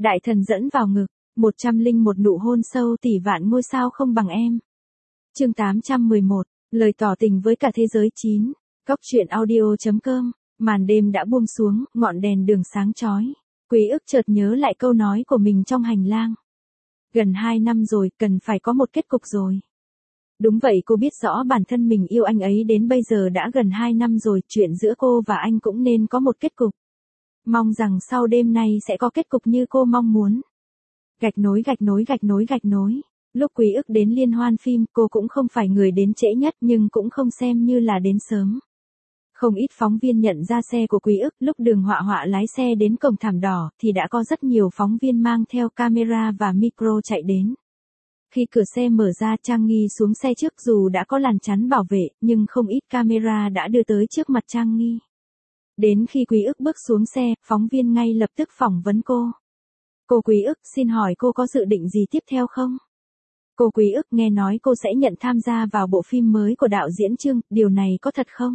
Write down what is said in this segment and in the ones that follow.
Đại thần dẫn vào ngực, 101 nụ hôn sâu tỷ vạn ngôi sao không bằng em. Chương 811, lời tỏ tình với cả thế giới 9. Cóc truyện audio.com. Màn đêm đã buông xuống, ngọn đèn đường sáng chói. Quý ức chợt nhớ lại câu nói của mình trong hành lang. Gần 2 năm rồi, cần phải có một kết cục rồi. Đúng vậy, cô biết rõ bản thân mình yêu anh ấy đến bây giờ đã gần 2 năm rồi, chuyện giữa cô và anh cũng nên có một kết cục. Mong rằng sau đêm nay sẽ có kết cục như cô mong muốn. Gạch nối. Lúc Quý ức đến liên hoan phim, cô cũng không phải người đến trễ nhất nhưng cũng không xem như là đến sớm. Không ít phóng viên nhận ra xe của Quý ức, lúc Đường Họa Họa lái xe đến cổng thảm đỏ thì đã có rất nhiều phóng viên mang theo camera và micro chạy đến. Khi cửa xe mở ra, Trang Nghi xuống xe trước, dù đã có làn chắn bảo vệ, nhưng không ít camera đã đưa tới trước mặt Trang Nghi. Đến khi Quý ức bước xuống xe, phóng viên ngay lập tức phỏng vấn cô. Cô Quý ức, xin hỏi cô có dự định gì tiếp theo không? Cô Quý ức, nghe nói cô sẽ nhận tham gia vào bộ phim mới của đạo diễn Trương, điều này có thật không?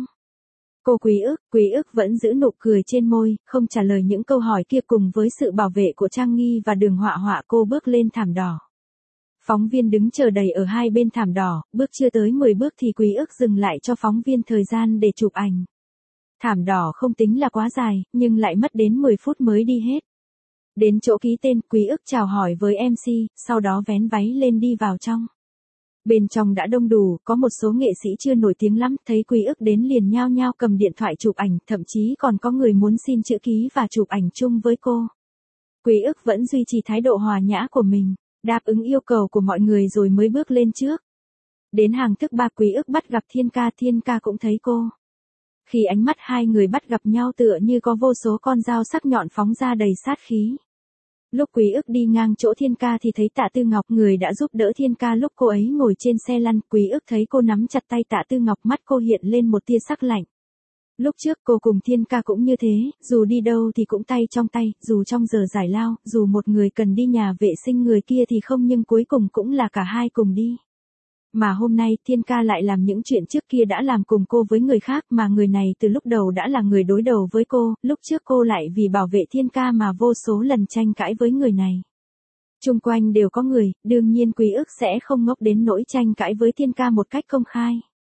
Cô Quý ức vẫn giữ nụ cười trên môi, không trả lời những câu hỏi kia. Cùng với sự bảo vệ của Trang Nghi và Đường Họa Họa, cô bước lên thảm đỏ. Phóng viên đứng chờ đầy ở hai bên thảm đỏ, bước chưa tới 10 bước thì Quý ức dừng lại cho phóng viên thời gian để chụp ảnh. Thảm đỏ không tính là quá dài, nhưng lại mất đến 10 phút mới đi hết. Đến chỗ ký tên, Quý ức chào hỏi với MC, sau đó vén váy lên đi vào trong. Bên trong đã đông đủ, có một số nghệ sĩ chưa nổi tiếng lắm, thấy Quý ức đến liền nhao nhao cầm điện thoại chụp ảnh, thậm chí còn có người muốn xin chữ ký và chụp ảnh chung với cô. Quý ức vẫn duy trì thái độ hòa nhã của mình, đáp ứng yêu cầu của mọi người rồi mới bước lên trước. Đến hàng thức 3, Quý ức bắt gặp Thiên Ca cũng thấy cô. Khi ánh mắt hai người bắt gặp nhau tựa như có vô số con dao sắc nhọn phóng ra đầy sát khí. Lúc Quý ức đi ngang chỗ Thiên Ca thì thấy Tạ Tư Ngọc, người đã giúp đỡ Thiên Ca lúc cô ấy ngồi trên xe lăn. Quý ức thấy cô nắm chặt tay Tạ Tư Ngọc, mắt cô hiện lên một tia sắc lạnh. Lúc trước cô cùng Thiên Ca cũng như thế, dù đi đâu thì cũng tay trong tay, dù trong giờ giải lao, dù một người cần đi nhà vệ sinh người kia thì không, nhưng cuối cùng cũng là cả hai cùng đi. Mà hôm nay Thiên Ca lại làm những chuyện trước kia đã làm cùng cô với người khác, mà người này từ lúc đầu đã là người đối đầu với cô, lúc trước cô lại vì bảo vệ Thiên Ca mà vô số lần tranh cãi với người này. Chung quanh đều có người, đương nhiên Quý ức sẽ không ngốc đến nỗi tranh cãi với Thiên Ca một cách công khai.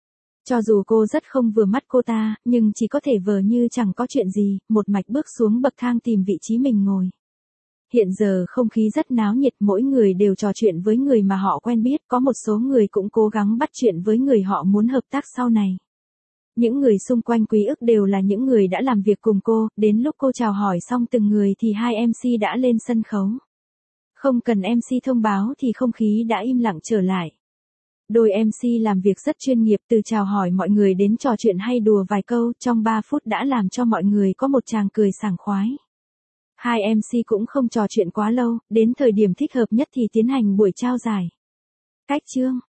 Cho dù cô rất không vừa mắt cô ta, nhưng chỉ có thể vờ như chẳng có chuyện gì, một mạch bước xuống bậc thang tìm vị trí mình ngồi. Hiện giờ không khí rất náo nhiệt, mỗi người đều trò chuyện với người mà họ quen biết, có một số người cũng cố gắng bắt chuyện với người họ muốn hợp tác sau này. Những người xung quanh Quý ức đều là những người đã làm việc cùng cô, đến lúc cô chào hỏi xong từng người thì hai MC đã lên sân khấu. Không cần MC thông báo thì không khí đã im lặng trở lại. Đôi MC làm việc rất chuyên nghiệp, từ chào hỏi mọi người đến trò chuyện hay đùa vài câu, trong 3 phút đã làm cho mọi người có một tràng cười sảng khoái. Hai MC cũng không trò chuyện quá lâu, đến thời điểm thích hợp nhất thì tiến hành buổi trao giải. Cách chương